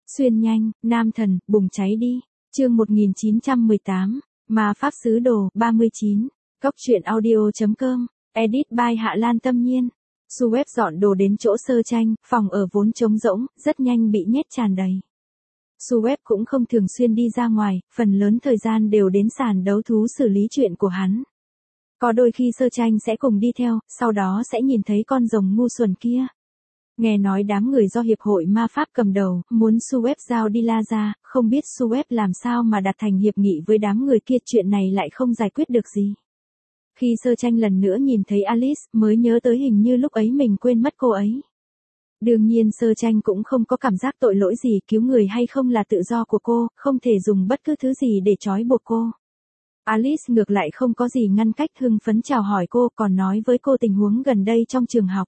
Xuyên nhanh, nam thần, bùng cháy đi. Chương 1918, Ma pháp sứ đồ, 39. Cóc truyện audio.com, edit by Hạ Lan Tâm Nhiên. Suez dọn đồ đến chỗ Sơ Tranh, phòng ở vốn trống rỗng, rất nhanh bị nhét tràn đầy. Suez cũng không thường xuyên đi ra ngoài, phần lớn thời gian đều đến sàn đấu thú xử lý chuyện của hắn. Có đôi khi Sơ Tranh sẽ cùng đi theo, sau đó sẽ nhìn thấy con rồng ngu xuẩn kia. Nghe nói đám người do Hiệp hội Ma Pháp cầm đầu, muốn Suez giao đi la ra, không biết Suez làm sao mà đặt thành hiệp nghị với đám người kia, chuyện này lại không giải quyết được gì. Khi Sơ Tranh lần nữa nhìn thấy Alice, mới nhớ tới hình như lúc ấy mình quên mất cô ấy. Đương nhiên Sơ Tranh cũng không có cảm giác tội lỗi gì, cứu người hay không là tự do của cô, không thể dùng bất cứ thứ gì để trói buộc cô. Alice ngược lại không có gì ngăn cách, hưng phấn chào hỏi cô, còn nói với cô tình huống gần đây trong trường học.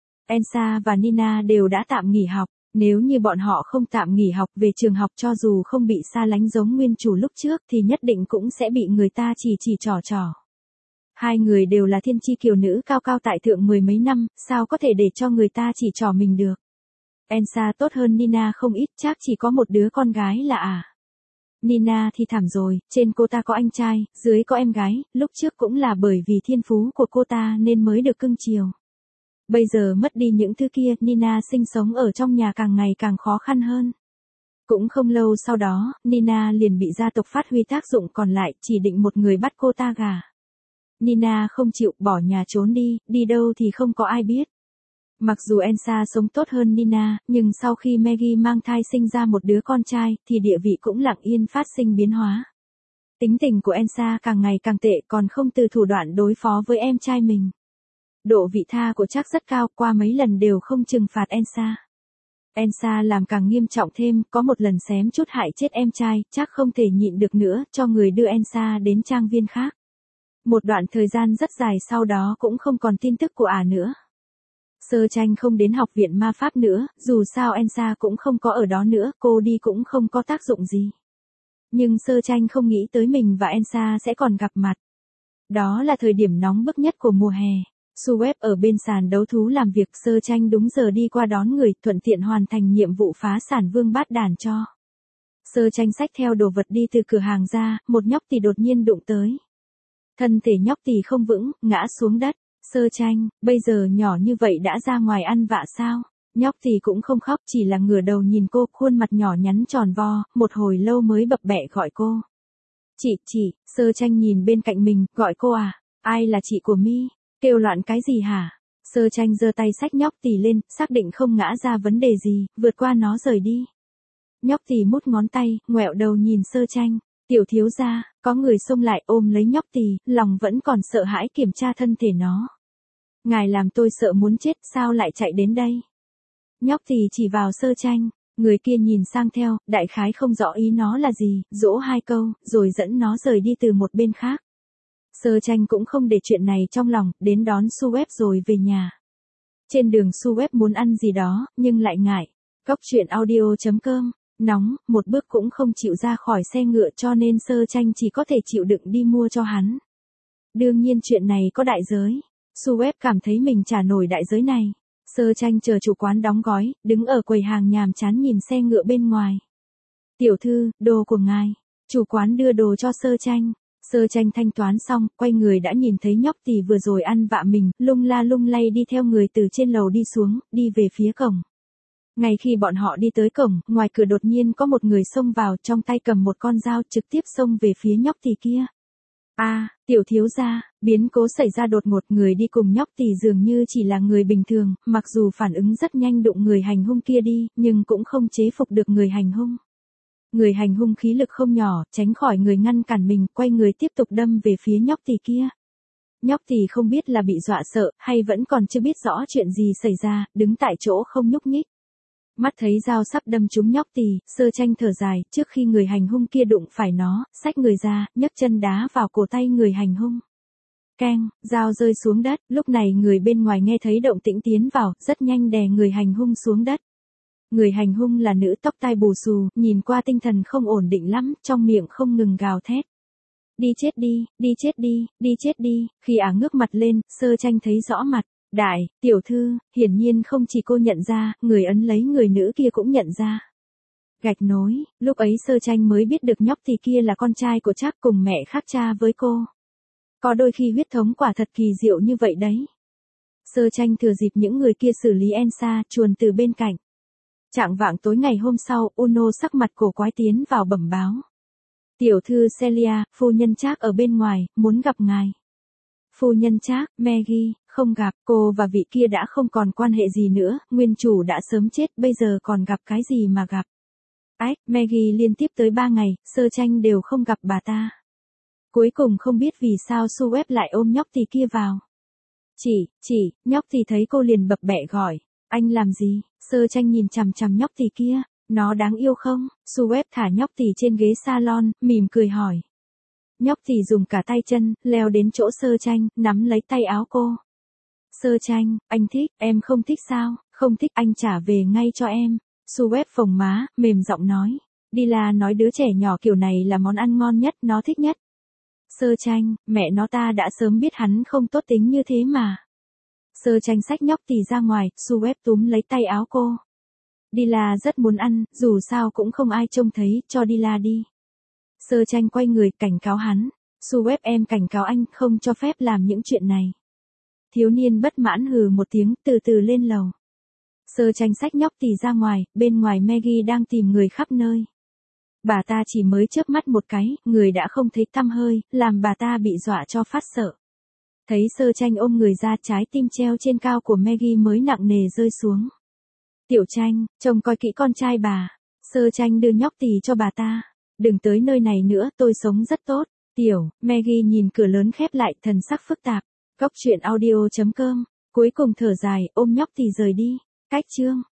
Elsa và Nina đều đã tạm nghỉ học, nếu như bọn họ không tạm nghỉ học về trường học, cho dù không bị xa lánh giống nguyên chủ lúc trước thì nhất định cũng sẽ bị người ta chỉ trỏ. Hai người đều là thiên chi kiều nữ cao cao tại thượng mười mấy năm, sao có thể để cho người ta chỉ trỏ mình được. Elsa tốt hơn Nina không ít, chắc chỉ có một đứa con gái là Nina thì thảm rồi, trên cô ta có anh trai, dưới có em gái, lúc trước cũng là bởi vì thiên phú của cô ta nên mới được cưng chiều. Bây giờ mất đi những thứ kia, Nina sinh sống ở trong nhà càng ngày càng khó khăn hơn. Cũng không lâu sau đó, Nina liền bị gia tộc phát huy tác dụng, còn lại chỉ định một người bắt cô ta gả. Nina không chịu, bỏ nhà trốn đi đâu thì không có ai biết. Mặc dù Elsa sống tốt hơn Nina, nhưng sau khi Maggie mang thai sinh ra một đứa con trai, thì địa vị cũng lặng yên phát sinh biến hóa. Tính tình của Elsa càng ngày càng tệ, còn không từ thủ đoạn đối phó với em trai mình. Độ vị tha của Jack rất cao, qua mấy lần đều không trừng phạt Elsa. Elsa làm càng nghiêm trọng thêm, có một lần xém chút hại chết em trai, Jack không thể nhịn được nữa, cho người đưa Elsa đến trang viên khác. Một đoạn thời gian rất dài sau đó cũng không còn tin tức của nữa. Sơ Tranh không đến học viện ma pháp nữa, dù sao Elsa cũng không có ở đó nữa, cô đi cũng không có tác dụng gì. Nhưng Sơ Tranh không nghĩ tới mình và Elsa sẽ còn gặp mặt. Đó là thời điểm nóng bức nhất của mùa hè. Suez ở bên sàn đấu thú làm việc, Sơ Tranh đúng giờ đi qua đón người, thuận tiện hoàn thành nhiệm vụ phá sản vương bát đàn cho. Sơ Tranh xách theo đồ vật đi từ cửa hàng ra, một nhóc tỳ đột nhiên đụng tới. Thân thể nhóc tỳ không vững, ngã xuống đất. Sơ Tranh, bây giờ nhỏ như vậy đã ra ngoài ăn vạ sao? Nhóc tỳ cũng không khóc, chỉ là ngửa đầu nhìn cô, khuôn mặt nhỏ nhắn tròn vo, một hồi lâu mới bập bẹ gọi cô. Chị, Sơ Tranh nhìn bên cạnh mình, gọi cô ai là chị của mi? Kêu loạn cái gì hả? Sơ Tranh giơ tay xách nhóc tỳ lên, xác định không ngã ra vấn đề gì, vượt qua nó rời đi. Nhóc tỳ mút ngón tay, ngoẹo đầu nhìn Sơ Tranh. Tiểu thiếu gia, có người xông lại ôm lấy nhóc tỳ, lòng vẫn còn sợ hãi kiểm tra thân thể nó. Ngài làm tôi sợ muốn chết, sao lại chạy đến đây? Nhóc tỳ chỉ vào Sơ Tranh, người kia nhìn sang theo, đại khái không rõ ý nó là gì, dỗ hai câu, rồi dẫn nó rời đi từ một bên khác. Sơ Tranh cũng không để chuyện này trong lòng, đến đón Suez rồi về nhà. Trên đường Suez muốn ăn gì đó, nhưng lại ngại. Cóc truyện audio.com, nóng, một bước cũng không chịu ra khỏi xe ngựa, cho nên Sơ Tranh chỉ có thể chịu đựng đi mua cho hắn. Đương nhiên chuyện này có đại giới. Suez cảm thấy mình trả nổi đại giới này. Sơ Tranh chờ chủ quán đóng gói, đứng ở quầy hàng nhàm chán nhìn xe ngựa bên ngoài. Tiểu thư, đồ của ngài. Chủ quán đưa đồ cho Sơ Tranh. Sơ Tranh thanh toán xong, quay người đã nhìn thấy nhóc tỳ vừa rồi ăn vạ mình, lung la lung lay đi theo người từ trên lầu đi xuống, đi về phía cổng. Ngay khi bọn họ đi tới cổng, ngoài cửa đột nhiên có một người xông vào, trong tay cầm một con dao, trực tiếp xông về phía nhóc tỳ kia. Tiểu thiếu gia, biến cố xảy ra đột ngột, người đi cùng nhóc tỳ dường như chỉ là người bình thường, mặc dù phản ứng rất nhanh đụng người hành hung kia đi, nhưng cũng không chế phục được người hành hung. Người hành hung khí lực không nhỏ, tránh khỏi người ngăn cản mình, quay người tiếp tục đâm về phía nhóc tỳ kia. Nhóc tỳ không biết là bị dọa sợ, hay vẫn còn chưa biết rõ chuyện gì xảy ra, đứng tại chỗ không nhúc nhích. Mắt thấy dao sắp đâm trúng nhóc tỳ, Sơ Tranh thở dài, trước khi người hành hung kia đụng phải nó, xách người ra, nhấc chân đá vào cổ tay người hành hung. Keng, dao rơi xuống đất, lúc này người bên ngoài nghe thấy động tĩnh tiến vào, rất nhanh đè người hành hung xuống đất. Người hành hung là nữ tóc tai bù xù, nhìn qua tinh thần không ổn định lắm, trong miệng không ngừng gào thét. Đi chết đi, đi chết đi, đi chết đi, khi ngước mặt lên, Sơ Tranh thấy rõ mặt. Đại, tiểu thư, hiển nhiên không chỉ cô nhận ra, người ấn lấy người nữ kia cũng nhận ra. Gạch nối, lúc ấy Sơ Tranh mới biết được nhóc thì kia là con trai của Trác cùng mẹ khác cha với cô. Có đôi khi huyết thống quả thật kỳ diệu như vậy đấy. Sơ Tranh thừa dịp những người kia xử lý Elsa chuồn từ bên cạnh. Chạng vạng tối ngày hôm sau, Uno sắc mặt cổ quái tiến vào bẩm báo. Tiểu thư Celia, phu nhân Trác ở bên ngoài, muốn gặp ngài. Phu nhân Trác, Maggie, không gặp, cô và vị kia đã không còn quan hệ gì nữa, nguyên chủ đã sớm chết, bây giờ còn gặp cái gì mà gặp. Ách, Maggie liên tiếp tới 3 ngày, Sơ Tranh đều không gặp bà ta. Cuối cùng không biết vì sao Suez lại ôm nhóc tỳ kia vào. Chị, nhóc tỳ thấy cô liền bập bẹ gọi. Anh làm gì? Sơ Tranh nhìn chằm chằm nhóc tỳ kia, nó đáng yêu không? Suez thả nhóc tỳ trên ghế salon, mỉm cười hỏi. Nhóc tỳ dùng cả tay chân, leo đến chỗ Sơ Tranh, nắm lấy tay áo cô. Sơ Tranh, anh thích, em không thích sao? Không thích anh trả về ngay cho em. Suez phồng má, mềm giọng nói. Dila nói đứa trẻ nhỏ kiểu này là món ăn ngon nhất, nó thích nhất. Sơ Tranh, mẹ nó ta đã sớm biết hắn không tốt tính như thế mà. Sơ Tranh xách nhóc tỳ ra ngoài, Suez túm lấy tay áo cô. Dila rất muốn ăn, dù sao cũng không ai trông thấy, cho Dila đi. Sơ Tranh quay người cảnh cáo hắn. Suez em cảnh cáo anh không cho phép làm những chuyện này. Thiếu niên bất mãn hừ một tiếng, từ từ lên lầu. Sơ Tranh xách nhóc tỳ ra ngoài, bên ngoài Maggie đang tìm người khắp nơi. Bà ta chỉ mới chớp mắt một cái, người đã không thấy tăm hơi, làm bà ta bị dọa cho phát sợ. Thấy Sơ Tranh ôm người ra, trái tim treo trên cao của Maggie mới nặng nề rơi xuống. Tiểu Tranh, trông coi kỹ con trai bà. Sơ Tranh đưa nhóc tỳ cho bà ta. Đừng tới nơi này nữa, tôi sống rất tốt. Maggie nhìn cửa lớn khép lại, thần sắc phức tạp. Góc truyện audio.com, cuối cùng thở dài, ôm nhóc tỳ rời đi. Cách chương.